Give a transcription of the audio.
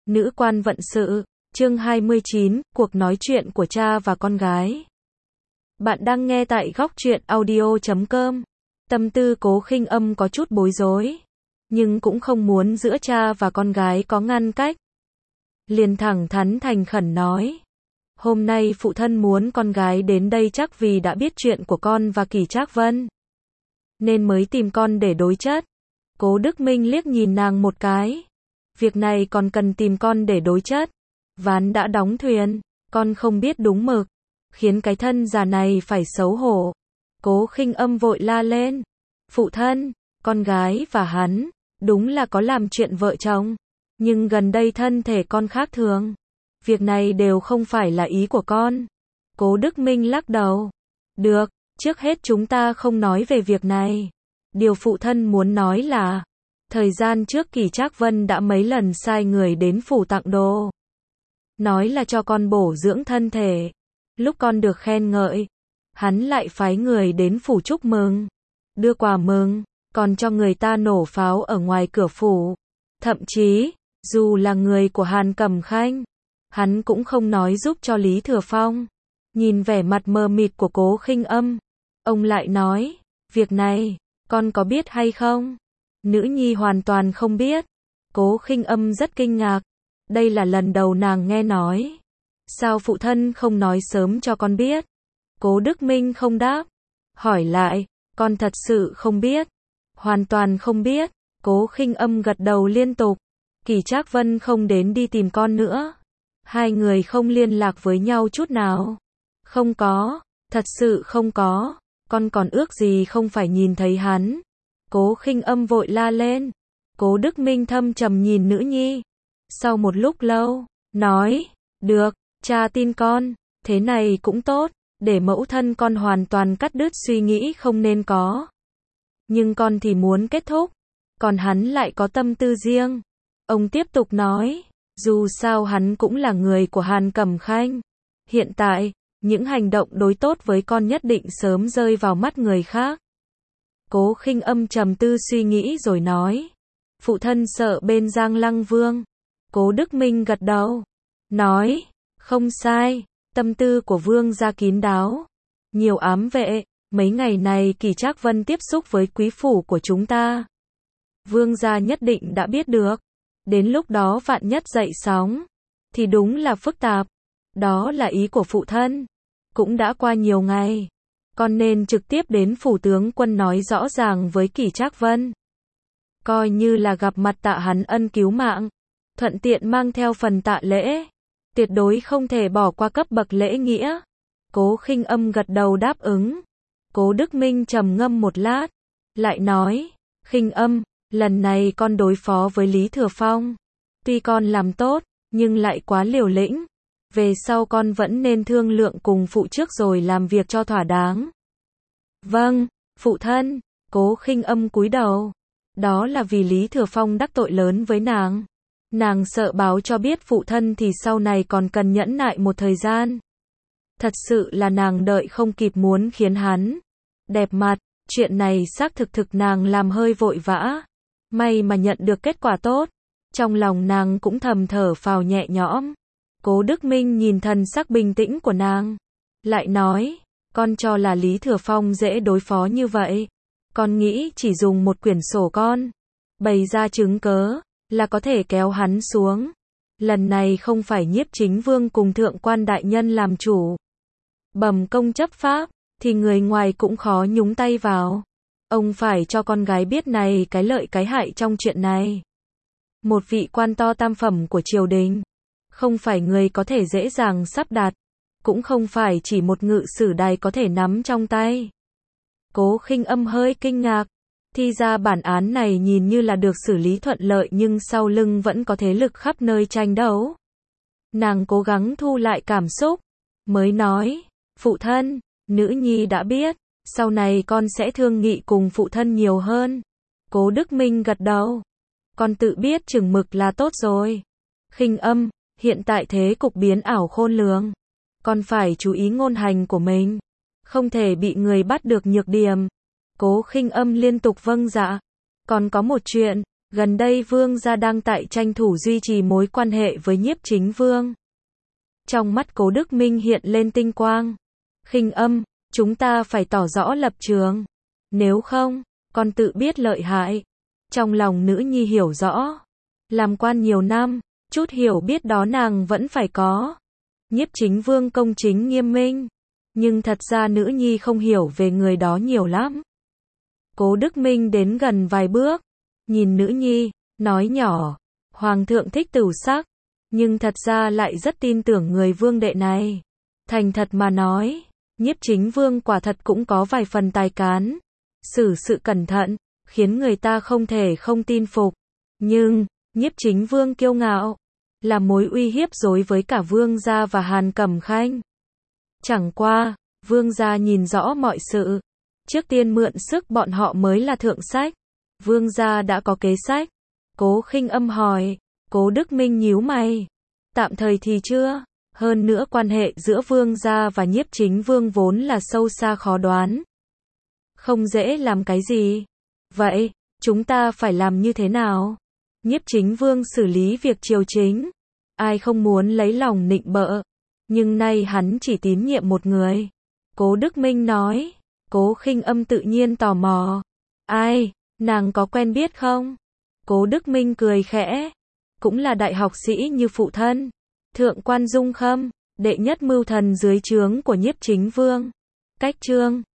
Nữ quan vận sự, chương 29, cuộc nói chuyện của cha và con gái. Bạn đang nghe tại góc truyện audio.com. Tâm tư Cố Khinh Âm có chút bối rối, nhưng cũng không muốn giữa cha và con gái có ngăn cách. Liền thẳng thắn thành khẩn nói. Hôm nay phụ thân muốn con gái đến đây chắc vì đã biết chuyện của con và Kỷ Trác Vân, nên mới tìm con để đối chất. Cố Đức Minh liếc nhìn nàng một cái. Việc này còn cần tìm con để đối chất. Ván đã đóng thuyền, con không biết đúng mực, khiến cái thân già này phải xấu hổ. Cố Khinh Âm vội la lên. Phụ thân, con gái và hắn, đúng là có làm chuyện vợ chồng. Nhưng gần đây thân thể con khác thường. Việc này đều không phải là ý của con. Cố Đức Minh lắc đầu. Được, trước hết chúng ta không nói về việc này. Điều phụ thân muốn nói là, thời gian trước Kỷ Trác Vân đã mấy lần sai người đến phủ tặng đồ. Nói là cho con bổ dưỡng thân thể. Lúc con được khen ngợi, hắn lại phái người đến phủ chúc mừng, đưa quà mừng, còn cho người ta nổ pháo ở ngoài cửa phủ. Thậm chí, dù là người của Hàn Cẩm Khanh, hắn cũng không nói giúp cho Lý Thừa Phong. Nhìn vẻ mặt mờ mịt của Cố Khinh Âm, ông lại nói, việc này, con có biết hay không? Nữ nhi hoàn toàn không biết. Cố Khinh Âm rất kinh ngạc. Đây là lần đầu nàng nghe nói. Sao phụ thân không nói sớm cho con biết? Cố Đức Minh không đáp. Hỏi lại, con thật sự không biết. Hoàn toàn không biết. Cố Khinh Âm gật đầu liên tục. Kỷ Trác Vân không đến đi tìm con nữa. Hai người không liên lạc với nhau chút nào. Không có, thật sự không có. Con còn ước gì không phải nhìn thấy hắn. Cố Khinh Âm vội la lên. Cố Đức Minh thâm trầm nhìn nữ nhi. Sau một lúc lâu, nói, được, cha tin con, thế này cũng tốt, để mẫu thân con hoàn toàn cắt đứt suy nghĩ không nên có. Nhưng con thì muốn kết thúc, còn hắn lại có tâm tư riêng. Ông tiếp tục nói, dù sao hắn cũng là người của Hàn Cẩm Khanh. Hiện tại, những hành động đối tốt với con nhất định sớm rơi vào mắt người khác. Cố Khinh Âm trầm tư suy nghĩ rồi nói, phụ thân sợ bên Giang Lăng Vương. Cố Đức Minh gật đầu, nói, không sai, tâm tư của vương gia kín đáo, nhiều ám vệ, mấy ngày này Kỷ Trác Vân tiếp xúc với quý phủ của chúng ta. Vương gia nhất định đã biết được, đến lúc đó vạn nhất dậy sóng, thì đúng là phức tạp, đó là ý của phụ thân. Cũng đã qua nhiều ngày, con nên trực tiếp đến phủ tướng quân nói rõ ràng với Kỷ Trác Vân. Coi như là gặp mặt tạ hắn ân cứu mạng. Thuận tiện mang theo phần tạ lễ. Tuyệt đối không thể bỏ qua cấp bậc lễ nghĩa. Cố Khinh Âm gật đầu đáp ứng. Cố Đức Minh trầm ngâm một lát, lại nói, Khinh Âm, lần này con đối phó với Lý Thừa Phong. Tuy con làm tốt, nhưng lại quá liều lĩnh. Về sau con vẫn nên thương lượng cùng phụ trước rồi làm việc cho thỏa đáng. Vâng, phụ thân. Cố Khinh Âm cúi đầu. Đó là vì Lý Thừa Phong đắc tội lớn với nàng. Nàng sợ báo cho biết phụ thân thì sau này còn cần nhẫn nại một thời gian. Thật sự là nàng đợi không kịp muốn khiến hắn đẹp mặt. Chuyện này xác thực nàng làm hơi vội vã. May mà nhận được kết quả tốt. Trong lòng nàng cũng thầm thở phào nhẹ nhõm. Cố Đức Minh nhìn thần sắc bình tĩnh của nàng, lại nói, con cho là Lý Thừa Phong dễ đối phó như vậy. Con nghĩ chỉ dùng một quyển sổ con bày ra chứng cớ là có thể kéo hắn xuống. Lần này không phải Nhiếp Chính Vương cùng thượng quan đại nhân làm chủ. Bẩm công chấp pháp, thì người ngoài cũng khó nhúng tay vào. Ông phải cho con gái biết này cái lợi cái hại trong chuyện này. Một vị quan to tam phẩm của triều đình, không phải người có thể dễ dàng sắp đặt, cũng không phải chỉ một ngự sử đài có thể nắm trong tay. Cố Khinh Âm hơi kinh ngạc. Thì ra bản án này nhìn như là được xử lý thuận lợi nhưng sau lưng vẫn có thế lực khắp nơi tranh đấu. Nàng cố gắng thu lại cảm xúc, mới nói, phụ thân, nữ nhi đã biết, sau này con sẽ thương nghị cùng phụ thân nhiều hơn. Cố Đức Minh gật đầu. Con tự biết chừng mực là tốt rồi. Khinh Âm, hiện tại thế cục biến ảo khôn lường. Con phải chú ý ngôn hành của mình. Không thể bị người bắt được nhược điểm. Cố Khinh Âm liên tục vâng dạ. Còn có một chuyện, Gần đây Vương gia đang tại tranh thủ duy trì mối quan hệ với Nhiếp Chính Vương. Trong mắt Cố Đức Minh hiện lên tinh quang. Khinh Âm, chúng ta phải tỏ rõ lập trường. Nếu không, con tự biết lợi hại. Trong lòng nữ nhi hiểu rõ. Làm quan nhiều năm, chút hiểu biết đó nàng vẫn phải có. Nhiếp Chính Vương công chính nghiêm minh. Nhưng thật ra nữ nhi không hiểu về người đó nhiều lắm. Cố Đức Minh đến gần vài bước. Nhìn nữ nhi, nói nhỏ. Hoàng thượng thích Tửu sắc. Nhưng thật ra lại rất tin tưởng người vương đệ này. Thành thật mà nói, Nhiếp Chính Vương quả thật cũng có vài phần tài cán. Xử sự cẩn thận, khiến người ta không thể không tin phục. Nhưng, Nhiếp Chính Vương kiêu ngạo, là mối uy hiếp đối với cả Vương gia và Hàn Cẩm Khanh. Chẳng qua, Vương gia nhìn rõ mọi sự. Trước tiên mượn sức bọn họ mới là thượng sách. Vương gia đã có kế sách. Cố Khinh Âm hỏi. Cố Đức Minh nhíu mày. Tạm thời thì chưa. Hơn nữa quan hệ giữa Vương gia và Nhiếp Chính Vương vốn là sâu xa khó đoán. Không dễ làm cái gì. Vậy, chúng ta phải làm như thế nào? Nhiếp Chính Vương xử lý việc triều chính. Ai không muốn lấy lòng nịnh bợ. Nhưng nay hắn chỉ tín nhiệm một người. Cố Đức Minh nói. Cố Khinh Âm tự nhiên tò mò. Ai, nàng có quen biết không? Cố Đức Minh cười khẽ. Cũng là đại học sĩ như phụ thân. Thượng quan Dung Khâm, đệ nhất mưu thần dưới trướng của Nhiếp Chính Vương. Cách chương